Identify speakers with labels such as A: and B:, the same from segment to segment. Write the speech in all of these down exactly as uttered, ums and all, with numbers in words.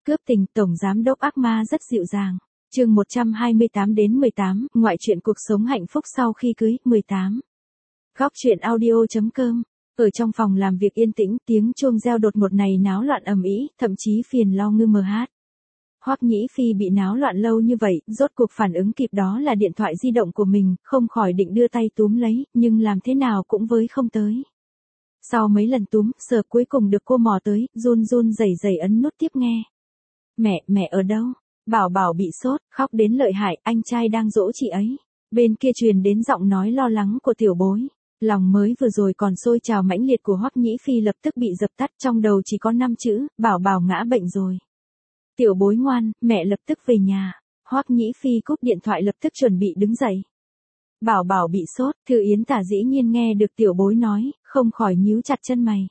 A: Cướp tình, tổng giám đốc ác ma rất dịu dàng. Chương một trăm hai mươi tám đến mười tám, ngoại truyện cuộc sống hạnh phúc sau khi cưới, mười tám. Góc truyện audio.com. Ở trong phòng làm việc yên tĩnh, tiếng chuông reo đột một này náo loạn ầm ĩ, thậm chí phiền lo ngư mờ hát. Hoắc Nhĩ Phi bị náo loạn lâu như vậy, rốt cuộc phản ứng kịp đó là điện thoại di động của mình, không khỏi định đưa tay túm lấy, nhưng làm thế nào cũng với không tới. Sau mấy lần túm, sờ cuối cùng được cô mò tới, run run rẩy rẩy ấn nút tiếp nghe. Mẹ, mẹ ở đâu? Bảo Bảo bị sốt, khóc đến lợi hại, anh trai đang dỗ chị ấy. Bên kia truyền đến giọng nói lo lắng của tiểu bối. Lòng mới vừa rồi còn sôi trào mãnh liệt của Hoắc Nhĩ Phi lập tức bị dập tắt, trong đầu chỉ có năm chữ, Bảo Bảo ngã bệnh rồi. Tiểu bối ngoan, mẹ lập tức về nhà. Hoắc Nhĩ Phi cúp điện thoại lập tức chuẩn bị đứng dậy. Bảo Bảo bị sốt, Thư Yến Tả dĩ nhiên nghe được tiểu bối nói, không khỏi nhíu chặt chân mày.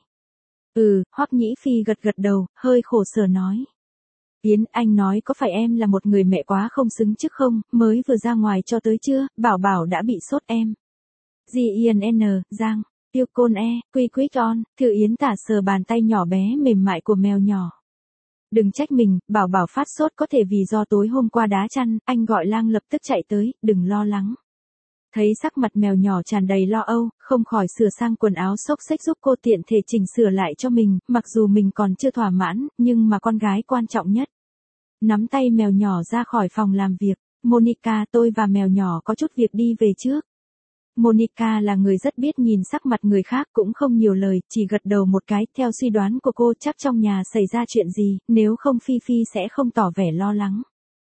A: Ừ, Hoắc Nhĩ Phi gật gật đầu, hơi khổ sở nói. Yến, anh nói có phải em là một người mẹ quá không xứng chứ không, mới vừa ra ngoài cho tới chưa, Bảo Bảo đã bị sốt em. G I N N, Giang, Tiêu Côn E, Quy Quýt On, Thư Yến Tả sờ bàn tay nhỏ bé mềm mại của mèo nhỏ. Đừng trách mình, Bảo Bảo phát sốt có thể vì do tối hôm qua đá chăn, anh gọi Lang lập tức chạy tới, đừng lo lắng. Thấy sắc mặt mèo nhỏ tràn đầy lo âu, không khỏi sửa sang quần áo xốc xếch giúp cô tiện thể chỉnh sửa lại cho mình, mặc dù mình còn chưa thỏa mãn, nhưng mà con gái quan trọng nhất. Nắm tay mèo nhỏ ra khỏi phòng làm việc, Monica, tôi và mèo nhỏ có chút việc đi về trước. Monica là người rất biết nhìn sắc mặt người khác, cũng không nhiều lời, chỉ gật đầu một cái, theo suy đoán của cô chắc trong nhà xảy ra chuyện gì, nếu không Phi Phi sẽ không tỏ vẻ lo lắng.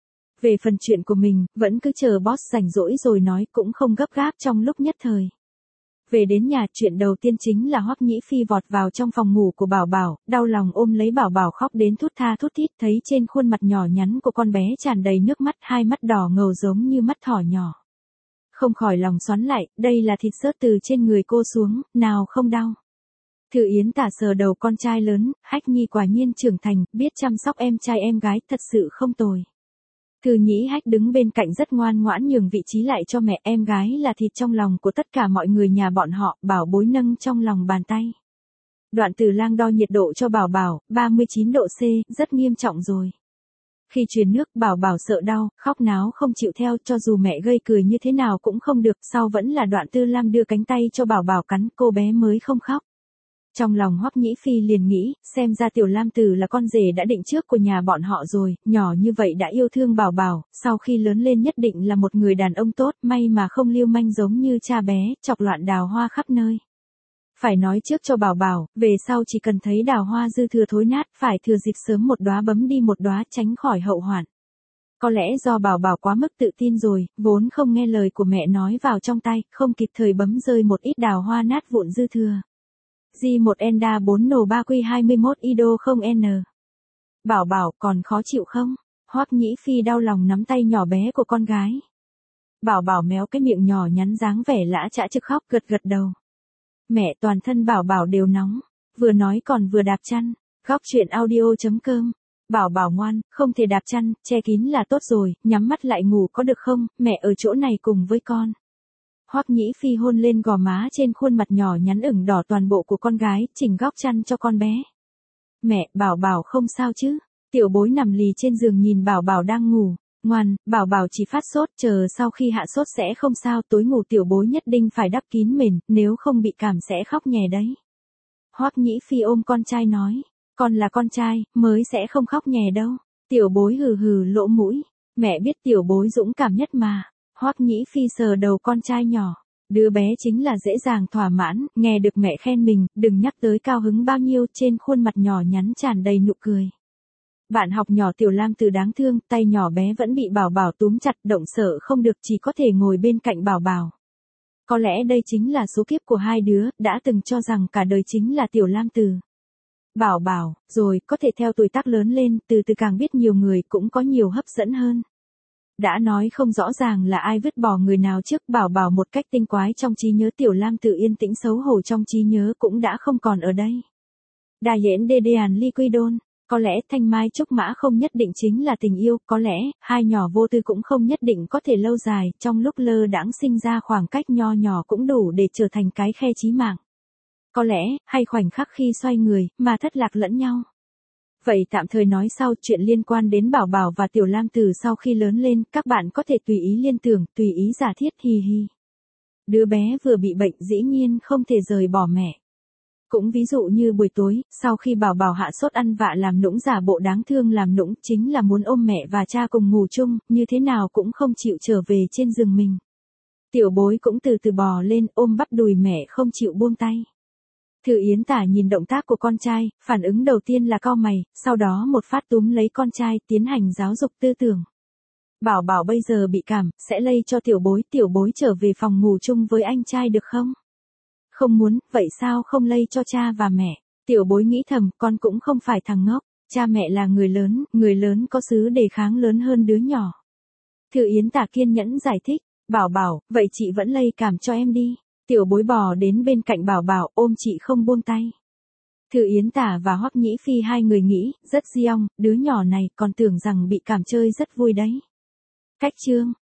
A: Về phần chuyện của mình, vẫn cứ chờ boss rảnh rỗi rồi nói, cũng không gấp gáp trong lúc nhất thời. Về đến nhà, chuyện đầu tiên chính là Hoắc Nhĩ Phi vọt vào trong phòng ngủ của Bảo Bảo, đau lòng ôm lấy Bảo Bảo khóc đến thút tha thút thít, thấy trên khuôn mặt nhỏ nhắn của con bé tràn đầy nước mắt, hai mắt đỏ ngầu giống như mắt thỏ nhỏ. Không khỏi lòng xoắn lại, đây là thịt rớt từ trên người cô xuống, nào không đau. Thư Yến Tả sờ đầu con trai lớn, Hách Nhi quả nhiên trưởng thành, biết chăm sóc em trai em gái, thật sự không tồi. Thư Nhĩ Hách đứng bên cạnh rất ngoan ngoãn nhường vị trí lại cho mẹ, em gái là thịt trong lòng của tất cả mọi người nhà bọn họ, Bảo bối nâng trong lòng bàn tay. Đoạn Tử Lang đo nhiệt độ cho Bảo Bảo, ba mươi chín độ C, rất nghiêm trọng rồi. Khi truyền nước, Bảo Bảo sợ đau, khóc náo không chịu theo, cho dù mẹ gây cười như thế nào cũng không được, sau vẫn là Đoạn Tư Lam đưa cánh tay cho Bảo Bảo cắn, cô bé mới không khóc. Trong lòng Hoắc Nhĩ Phi liền nghĩ, xem ra Tiểu Lam Tử là con rể đã định trước của nhà bọn họ rồi, nhỏ như vậy đã yêu thương Bảo Bảo, sau khi lớn lên nhất định là một người đàn ông tốt, may mà không lưu manh giống như cha bé, chọc loạn đào hoa khắp nơi. Phải nói trước cho Bảo Bảo, về sau chỉ cần thấy đào hoa dư thừa thối nát, phải thừa dịp sớm một đóa bấm đi một đóa, tránh khỏi hậu hoạn. Có lẽ do Bảo Bảo quá mức tự tin rồi, vốn không nghe lời của mẹ nói vào trong tay, không kịp thời bấm rơi một ít đào hoa nát vụn dư thừa. G một Enda bốn N ba Q hai mươi mốt Ido không N. Bảo Bảo, còn khó chịu không? Hoắc Nhĩ Phi đau lòng nắm tay nhỏ bé của con gái. Bảo Bảo méo cái miệng nhỏ nhắn dáng vẻ lã chã trực khóc, gật gật đầu. Mẹ, toàn thân Bảo Bảo đều nóng, vừa nói còn vừa đạp chăn. Góc truyện audio.com. Bảo Bảo ngoan, không thể đạp chăn, che kín là tốt rồi, nhắm mắt lại ngủ có được không, mẹ ở chỗ này cùng với con. Hoắc Nhĩ Phi hôn lên gò má trên khuôn mặt nhỏ nhắn ửng đỏ toàn bộ của con gái, chỉnh góc chăn cho con bé. Mẹ, Bảo Bảo không sao chứ? Tiểu bối nằm lì trên giường nhìn Bảo Bảo đang ngủ. Ngoan, Bảo Bảo chỉ phát sốt, chờ sau khi hạ sốt sẽ không sao, tối ngủ tiểu bối nhất định phải đắp kín mền, nếu không bị cảm sẽ khóc nhè đấy. Hoắc Nhĩ Phi ôm con trai nói, con là con trai, mới sẽ không khóc nhè đâu. Tiểu bối hừ hừ lỗ mũi, mẹ biết tiểu bối dũng cảm nhất mà. Hoắc Nhĩ Phi sờ đầu con trai nhỏ, đứa bé chính là dễ dàng thỏa mãn, nghe được mẹ khen mình, đừng nhắc tới cao hứng bao nhiêu, trên khuôn mặt nhỏ nhắn tràn đầy nụ cười. Bạn học nhỏ Tiểu Lam Tử đáng thương, tay nhỏ bé vẫn bị Bảo Bảo túm chặt, động sợ không được, chỉ có thể ngồi bên cạnh Bảo Bảo. Có lẽ đây chính là số kiếp của hai đứa, đã từng cho rằng cả đời chính là Tiểu Lam Tử. Bảo Bảo, rồi, có thể theo tuổi tác lớn lên, từ từ càng biết nhiều người cũng có nhiều hấp dẫn hơn. Đã nói không rõ ràng là ai vứt bỏ người nào trước, Bảo Bảo một cách tinh quái trong trí nhớ Tiểu Lam Tử yên tĩnh xấu hổ trong trí nhớ cũng đã không còn ở đây. Đà Yễn Đê Đàn Ly Quy Đôn, có lẽ Thanh Mai Trúc Mã không nhất định chính là tình yêu, có lẽ, hai nhỏ vô tư cũng không nhất định có thể lâu dài, trong lúc lơ đãng sinh ra khoảng cách nho nhỏ cũng đủ để trở thành cái khe chí mạng. Có lẽ, hay khoảnh khắc khi xoay người, mà thất lạc lẫn nhau. Vậy tạm thời nói sau, chuyện liên quan đến Bảo Bảo và Tiểu Lam Tử sau khi lớn lên, các bạn có thể tùy ý liên tưởng, tùy ý giả thiết, hi hi. Đứa bé vừa bị bệnh dĩ nhiên không thể rời bỏ mẹ. Cũng ví dụ như buổi tối, sau khi Bảo Bảo hạ sốt ăn vạ làm nũng giả bộ đáng thương làm nũng, chính là muốn ôm mẹ và cha cùng ngủ chung, như thế nào cũng không chịu trở về trên giường mình. Tiểu Bối cũng từ từ bò lên, ôm bắp đùi mẹ không chịu buông tay. Thư Yến Tả nhìn động tác của con trai, phản ứng đầu tiên là cau mày, sau đó một phát túm lấy con trai, tiến hành giáo dục tư tưởng. Bảo Bảo bây giờ bị cảm, sẽ lây cho Tiểu Bối, Tiểu Bối trở về phòng ngủ chung với anh trai được không? Không muốn, vậy sao không lây cho cha và mẹ? Tiểu Bối nghĩ thầm, con cũng không phải thằng ngốc, cha mẹ là người lớn, người lớn có sức đề kháng lớn hơn đứa nhỏ. Thư Yến Tả kiên nhẫn giải thích, Bảo Bảo, vậy chị vẫn lây cảm cho em đi. Tiểu Bối bò đến bên cạnh Bảo Bảo, ôm chị không buông tay. Thư Yến Tả và Hoắc Nhĩ Phi hai người nghĩ, rất di ong, đứa nhỏ này còn tưởng rằng bị cảm chơi rất vui đấy. Cách chương